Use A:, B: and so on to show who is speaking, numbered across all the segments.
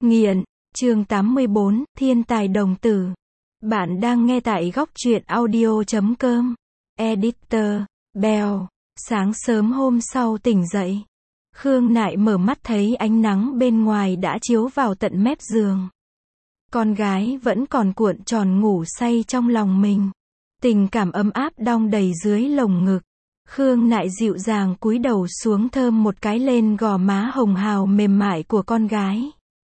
A: Nghiện, chương 84, Thiên tài đồng tử. Bạn đang nghe tại góc truyện audio.com. Editor, Bell. Sáng sớm hôm sau tỉnh dậy, Khương Nại mở mắt thấy ánh nắng bên ngoài đã chiếu vào tận mép giường. Con gái vẫn còn cuộn tròn ngủ say trong lòng mình. Tình cảm ấm áp đong đầy dưới lồng ngực. Khương Nại dịu dàng cúi đầu xuống thơm một cái lên gò má hồng hào mềm mại của con gái.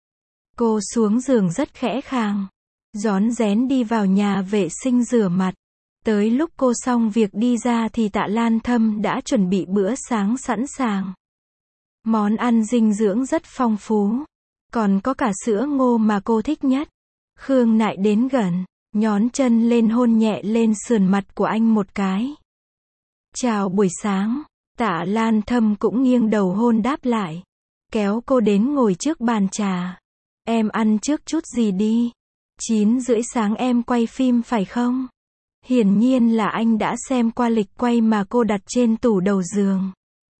A: Cô xuống giường rất khẽ khàng, rón rén đi vào nhà vệ sinh rửa mặt. Tới lúc cô xong việc đi ra thì Tạ Lan Thâm đã chuẩn bị bữa sáng sẵn sàng. Món ăn dinh dưỡng rất phong phú, còn có cả sữa ngô mà cô thích nhất. Khương Nại đến gần, nhón chân lên hôn nhẹ lên sườn mặt của anh một cái. Chào buổi sáng. Tạ Lan Thâm cũng nghiêng đầu hôn đáp lại, kéo cô đến ngồi trước bàn trà. Em ăn trước chút gì đi. 9:30 sáng em quay phim phải không? Hiển nhiên là anh đã xem qua lịch quay mà cô đặt trên tủ đầu giường.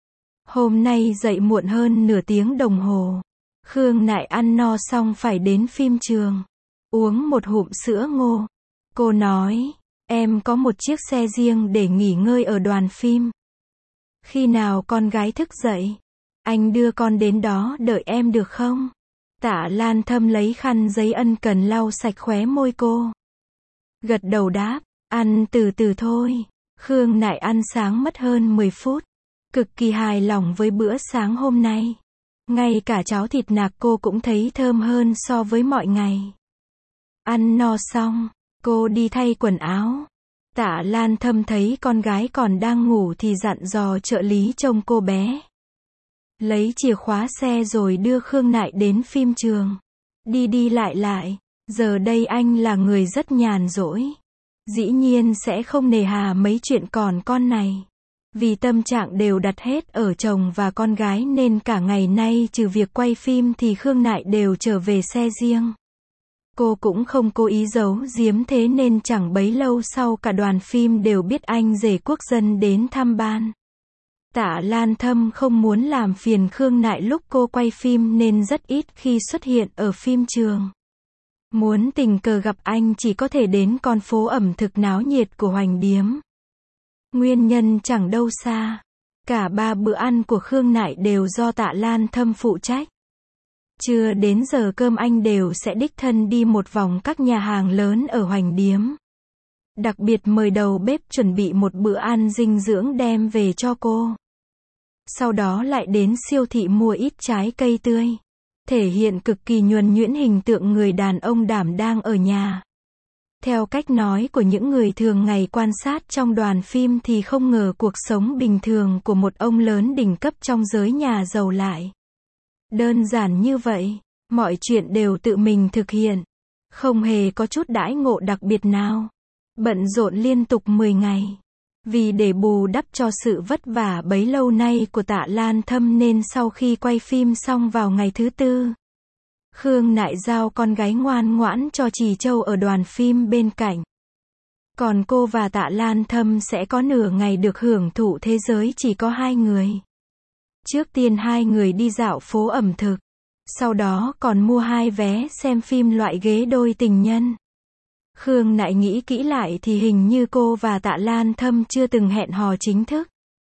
A: Hôm nay dậy muộn hơn nửa tiếng đồng hồ. Khương Nại ăn no xong phải đến phim trường, uống một hụm sữa ngô. Cô nói, em có một chiếc xe riêng để nghỉ ngơi ở đoàn phim. Khi nào con gái thức dậy, anh đưa con đến đó đợi em được không? Tạ Lan Thâm lấy khăn giấy ân cần lau sạch khóe môi cô. Gật đầu đáp, ăn từ từ thôi. Khương Nại ăn sáng mất hơn 10 phút. Cực kỳ hài lòng với bữa sáng hôm nay. Ngay cả cháo thịt nạc cô cũng thấy thơm hơn so với mọi ngày. Ăn no xong, cô đi thay quần áo. Tạ Lan Thâm thấy con gái còn đang ngủ thì dặn dò trợ lý trông cô bé. Lấy chìa khóa xe rồi đưa Khương Nại đến phim trường. Đi đi lại lại, giờ đây anh là người rất nhàn rỗi. Dĩ nhiên sẽ không nề hà mấy chuyện còn con này. Vì tâm trạng đều đặt hết ở chồng và con gái nên cả ngày nay trừ việc quay phim thì Khương Nại đều trở về xe riêng. Cô cũng không cố ý giấu giếm thế nên chẳng bấy lâu sau cả đoàn phim đều biết anh rể quốc dân đến thăm ban. Tạ Lan Thâm không muốn làm phiền Khương Nại lúc cô quay phim nên rất ít khi xuất hiện ở phim trường. Muốn tình cờ gặp anh chỉ có thể đến con phố ẩm thực náo nhiệt của Hoành Điếm. Nguyên nhân chẳng đâu xa. Cả 3 bữa ăn của Khương Nại đều do Tạ Lan Thâm phụ trách. Trưa đến giờ cơm anh đều sẽ đích thân đi một vòng các nhà hàng lớn ở Hoành Điếm. Đặc biệt mời đầu bếp chuẩn bị một bữa ăn dinh dưỡng đem về cho cô. Sau đó lại đến siêu thị mua ít trái cây tươi. Thể hiện cực kỳ nhuần nhuyễn hình tượng người đàn ông đảm đang ở nhà. Theo cách nói của những người thường ngày quan sát trong đoàn phim thì không ngờ cuộc sống bình thường của một ông lớn đỉnh cấp trong giới nhà giàu lại đơn giản như vậy. Mọi chuyện đều tự mình thực hiện. Không hề có chút đãi ngộ đặc biệt nào. Bận rộn liên tục 10 ngày. Vì để bù đắp cho sự vất vả bấy lâu nay của Tạ Lan Thâm nên sau khi quay phim xong vào ngày thứ tư, Khương Nại giao con gái ngoan ngoãn cho Trì Châu ở đoàn phim bên cạnh. Còn cô và Tạ Lan Thâm sẽ có nửa ngày được hưởng thụ thế giới chỉ có 2 người. Trước tiên 2 người đi dạo phố ẩm thực. Sau đó còn mua 2 vé xem phim loại ghế đôi tình nhân. Khương Nại nghĩ kỹ lại thì hình như cô và Tạ Lan Thâm chưa từng hẹn hò chính thức.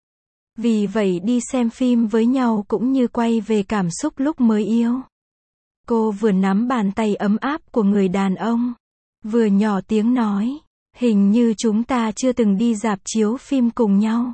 A: Vì vậy đi xem phim với nhau cũng như quay về cảm xúc lúc mới yêu. Cô vừa nắm bàn tay ấm áp của người đàn ông, vừa nhỏ tiếng nói, hình như chúng ta chưa từng đi rạp chiếu phim cùng nhau.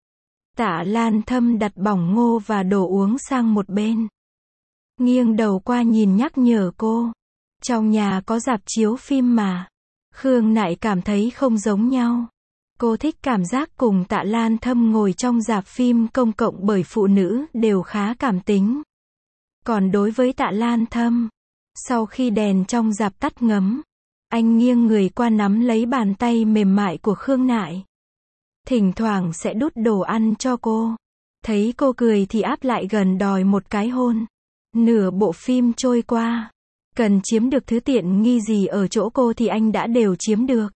A: Tạ Lan Thâm đặt bỏng ngô và đồ uống sang một bên. Nghiêng đầu qua nhìn nhắc nhở cô. Trong nhà có rạp chiếu phim mà. Khương Nại cảm thấy không giống nhau. Cô thích cảm giác cùng Tạ Lan Thâm ngồi trong rạp phim công cộng bởi phụ nữ đều khá cảm tính. Còn đối với Tạ Lan Thâm, sau khi đèn trong rạp tắt ngấm, anh nghiêng người qua nắm lấy bàn tay mềm mại của Khương Nại. Thỉnh thoảng sẽ đút đồ ăn cho cô. Thấy cô cười thì áp lại gần đòi một cái hôn. Nửa bộ phim trôi qua. Cần chiếm được thứ tiện nghi gì ở chỗ cô thì anh đã đều chiếm được.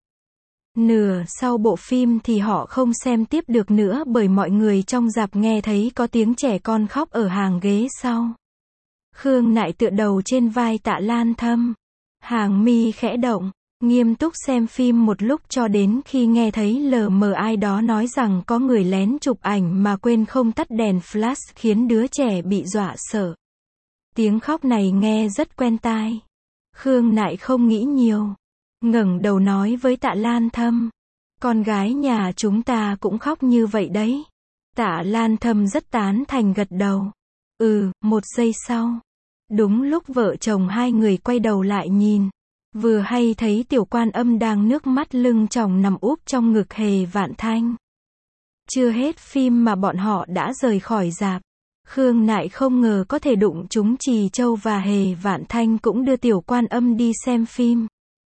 A: Nửa sau bộ phim thì họ không xem tiếp được nữa bởi mọi người trong rạp nghe thấy có tiếng trẻ con khóc ở hàng ghế sau. Khương Nại tựa đầu trên vai Tạ Lan Thâm. Hàng mi khẽ động, nghiêm túc xem phim một lúc cho đến khi nghe thấy lờ mờ ai đó nói rằng có người lén chụp ảnh mà quên không tắt đèn flash khiến đứa trẻ bị dọa sợ. Tiếng khóc này nghe rất quen tai. Khương Nại không nghĩ nhiều. Ngẩng đầu nói với Tạ Lan Thâm. Con gái nhà chúng ta cũng khóc như vậy đấy. Tạ Lan Thâm rất tán thành gật đầu. Một giây sau. Đúng lúc vợ chồng hai người quay đầu lại nhìn. Vừa hay thấy Tiểu Quan Âm đang nước mắt lưng tròng nằm úp trong ngực Hề Vạn Thanh. Chưa hết phim mà bọn họ đã rời khỏi rạp. Khương Nại không ngờ có thể đụng chúng Trì Châu và Hề Vạn Thanh cũng đưa Tiểu Quan Âm đi xem phim.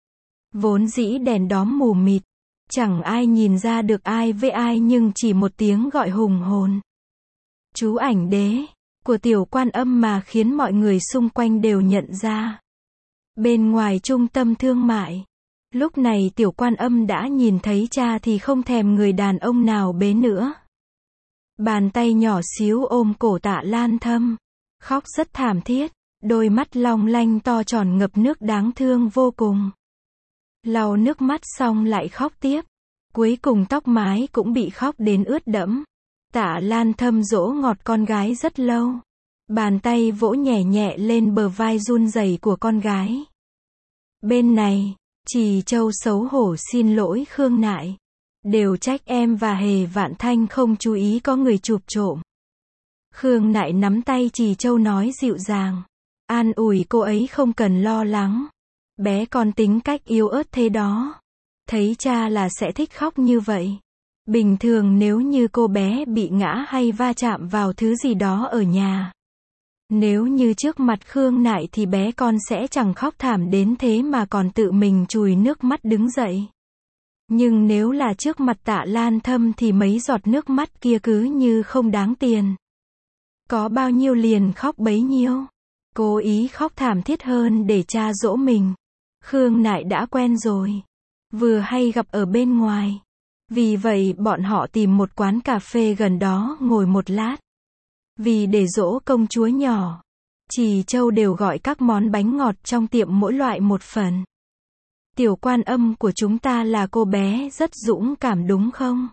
A: Vốn dĩ đèn đóm mù mịt, chẳng ai nhìn ra được ai với ai nhưng chỉ một tiếng gọi hùng hồn. Chú ảnh đế của Tiểu Quan Âm mà khiến mọi người xung quanh đều nhận ra. Bên ngoài trung tâm thương mại, lúc này Tiểu Quan Âm đã nhìn thấy cha thì không thèm người đàn ông nào bế nữa. Bàn tay nhỏ xíu ôm cổ Tạ Lan Thâm, khóc rất thảm thiết, đôi mắt long lanh to tròn ngập nước đáng thương vô cùng. Lau nước mắt xong lại khóc tiếp, cuối cùng tóc mái cũng bị khóc đến ướt đẫm. Tạ Lan Thâm dỗ ngọt con gái rất lâu, bàn tay vỗ nhẹ nhẹ lên bờ vai run rẩy của con gái. Bên này, Trì Châu xấu hổ xin lỗi Khương Nại. Đều trách em và Hề Vạn Thanh không chú ý có người chụp trộm. Khương Nại nắm tay Trì Châu nói dịu dàng. An ủi cô ấy không cần lo lắng. Bé con tính cách yếu ớt thế đó. Thấy cha là sẽ thích khóc như vậy. Bình thường nếu như cô bé bị ngã hay va chạm vào thứ gì đó ở nhà. Nếu như trước mặt Khương Nại thì bé con sẽ chẳng khóc thảm đến thế mà còn tự mình chùi nước mắt đứng dậy. Nhưng nếu là trước mặt Tạ Lan Thâm thì mấy giọt nước mắt kia cứ như không đáng tiền. Có bao nhiêu liền khóc bấy nhiêu. Cố ý khóc thảm thiết hơn để cha dỗ mình. Khương Nại đã quen rồi. Vừa hay gặp ở bên ngoài. Vì vậy bọn họ tìm một quán cà phê gần đó ngồi một lát. Vì để dỗ công chúa nhỏ, Trì Châu đều gọi các món bánh ngọt trong tiệm mỗi loại một phần. Tiểu Quan Âm của chúng ta là cô bé rất dũng cảm đúng không?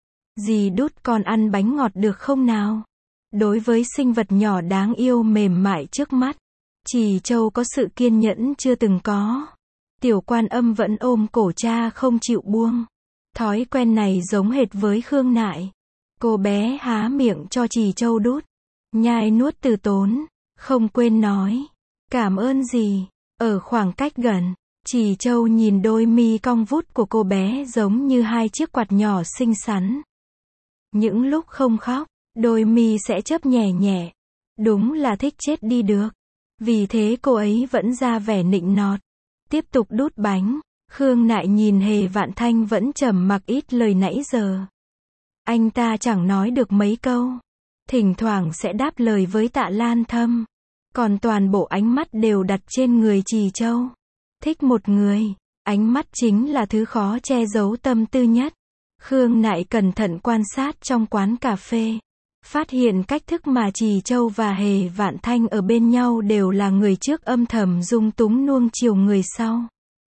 A: Dì đút con ăn bánh ngọt được không nào? Đối với sinh vật nhỏ đáng yêu mềm mại trước mắt, Trì Châu có sự kiên nhẫn chưa từng có. Tiểu Quan Âm vẫn ôm cổ cha không chịu buông. Thói quen này giống hệt với Khương Nại. Cô bé há miệng cho Trì Châu đút. Nhai nuốt từ tốn, không quên nói. Cảm ơn dì. Ở khoảng cách gần, Trì Châu nhìn đôi mi cong vút của cô bé giống như hai chiếc quạt nhỏ xinh xắn. Những lúc không khóc, đôi mi sẽ chớp nhẹ nhẹ. Đúng là thích chết đi được. Vì thế cô ấy vẫn ra vẻ nịnh nọt. Tiếp tục đút bánh. Khương Nại nhìn Hề Vạn Thanh vẫn trầm mặc ít lời nãy giờ. Anh ta chẳng nói được mấy câu. Thỉnh thoảng sẽ đáp lời với Tạ Lan Thâm. Còn toàn bộ ánh mắt đều đặt trên người Trì Châu. Thích một người, ánh mắt chính là thứ khó che giấu tâm tư nhất. Khương Nại cẩn thận quan sát trong quán cà phê. Phát hiện cách thức mà Trì Châu và Hề Vạn Thanh ở bên nhau đều là người trước âm thầm dung túng nuông chiều người sau.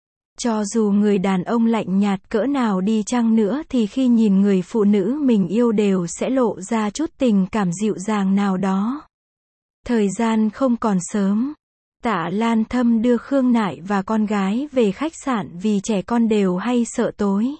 A: Cho dù người đàn ông lạnh nhạt cỡ nào đi chăng nữa thì khi nhìn người phụ nữ mình yêu đều sẽ lộ ra chút tình cảm dịu dàng nào đó. Thời gian không còn sớm. Tạ Lan Thâm đưa Khương Nại và con gái về khách sạn vì trẻ con đều hay sợ tối.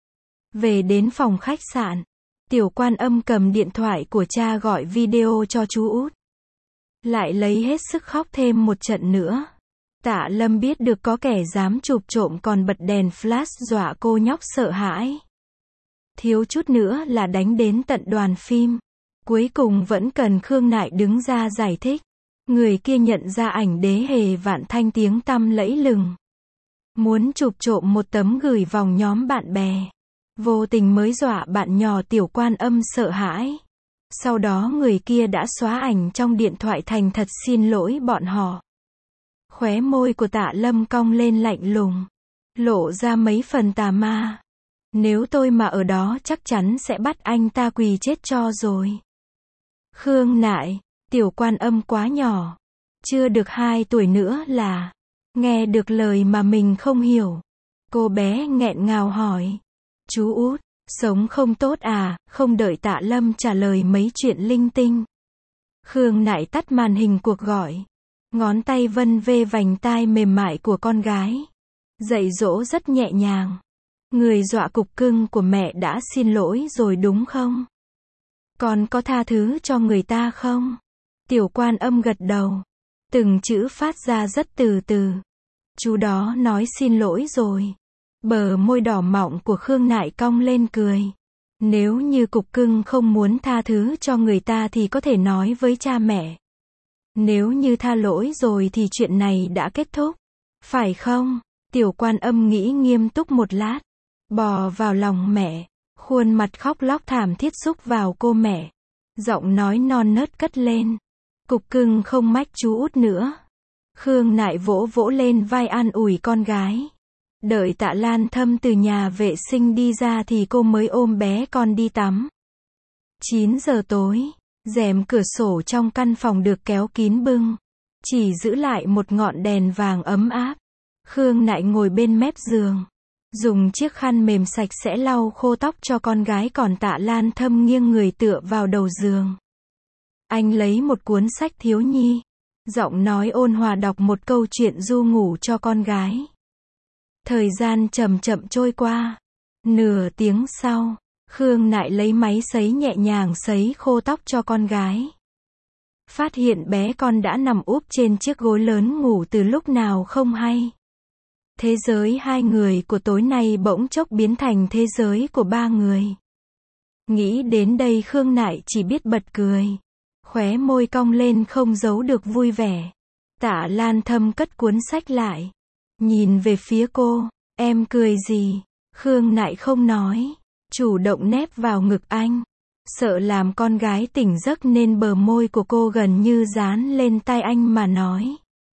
A: Về đến phòng khách sạn, Tiểu Quan Âm cầm điện thoại của cha gọi video cho chú út. Lại lấy hết sức khóc thêm một trận nữa. Tạ Lâm biết được có kẻ dám chụp trộm còn bật đèn flash dọa cô nhóc sợ hãi. Thiếu chút nữa là đánh đến tận đoàn phim. Cuối cùng vẫn cần Khương Nại đứng ra giải thích. Người kia nhận ra ảnh đế Hề Vạn Thanh tiếng tăm lẫy lừng. Muốn chụp trộm một tấm gửi vòng nhóm bạn bè. Vô tình mới dọa bạn nhỏ Tiểu Quan Âm sợ hãi. Sau đó người kia đã xóa ảnh trong điện thoại thành thật xin lỗi bọn họ. Khóe môi của Tạ Lâm cong lên lạnh lùng. Lộ ra mấy phần tà ma. Nếu tôi mà ở đó chắc chắn sẽ bắt anh ta quỳ chết cho rồi. Khương Nại, Tiểu Quan Âm quá nhỏ. Chưa được 2 tuổi nữa là nghe được lời mà mình không hiểu. Cô bé nghẹn ngào hỏi. Chú út, sống không tốt à? Không đợi Tạ Lâm trả lời mấy chuyện linh tinh. Khương Nại tắt màn hình cuộc gọi. Ngón tay vân vê vành tai mềm mại của con gái. Dạy dỗ rất nhẹ nhàng. Người dọa cục cưng của mẹ đã xin lỗi rồi đúng không? Con có tha thứ cho người ta không? Tiểu Quan Âm gật đầu. Từng chữ phát ra rất từ từ. Chú đó nói xin lỗi rồi. Bờ môi đỏ mọng của Khương Nại cong lên cười. Nếu như cục cưng không muốn tha thứ cho người ta thì có thể nói với cha mẹ. Nếu như tha lỗi rồi thì chuyện này đã kết thúc. Phải không? Tiểu Quan Âm nghĩ nghiêm túc một lát. Bò vào lòng mẹ. Khuôn mặt khóc lóc thảm thiết xúc vào cô mẹ. Giọng nói non nớt cất lên. Cục cưng không mách chú út nữa. Khương Nại vỗ vỗ lên vai an ủi con gái. Đợi Tạ Lan Thâm từ nhà vệ sinh đi ra thì cô mới ôm bé con đi tắm. 9 giờ tối, rèm cửa sổ trong căn phòng được kéo kín bưng. Chỉ giữ lại một ngọn đèn vàng ấm áp. Khương Nại ngồi bên mép giường. Dùng chiếc khăn mềm sạch sẽ lau khô tóc cho con gái, còn Tạ Lan Thâm nghiêng người tựa vào đầu giường. Anh lấy một cuốn sách thiếu nhi. Giọng nói ôn hòa đọc một câu chuyện ru ngủ cho con gái. Thời gian chậm chậm trôi qua. Nửa tiếng sau, Khương Nại lấy máy sấy nhẹ nhàng sấy khô tóc cho con gái. Phát hiện bé con đã nằm úp trên chiếc gối lớn ngủ từ lúc nào không hay. Thế giới 2 người của tối nay bỗng chốc biến thành thế giới của 3 người. Nghĩ đến đây Khương Nại chỉ biết bật cười. Khóe môi cong lên không giấu được vui vẻ. Tạ Lan Thâm cất cuốn sách lại. Nhìn về phía cô. Em cười gì? Khương Nại không nói. Chủ động nép vào ngực anh. Sợ làm con gái tỉnh giấc nên bờ môi của cô gần như dán lên tai anh mà nói.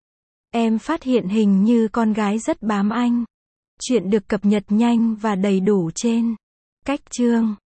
A: Em phát hiện hình như con gái rất bám anh. Chuyện được cập nhật nhanh và đầy đủ trên Cách Chương.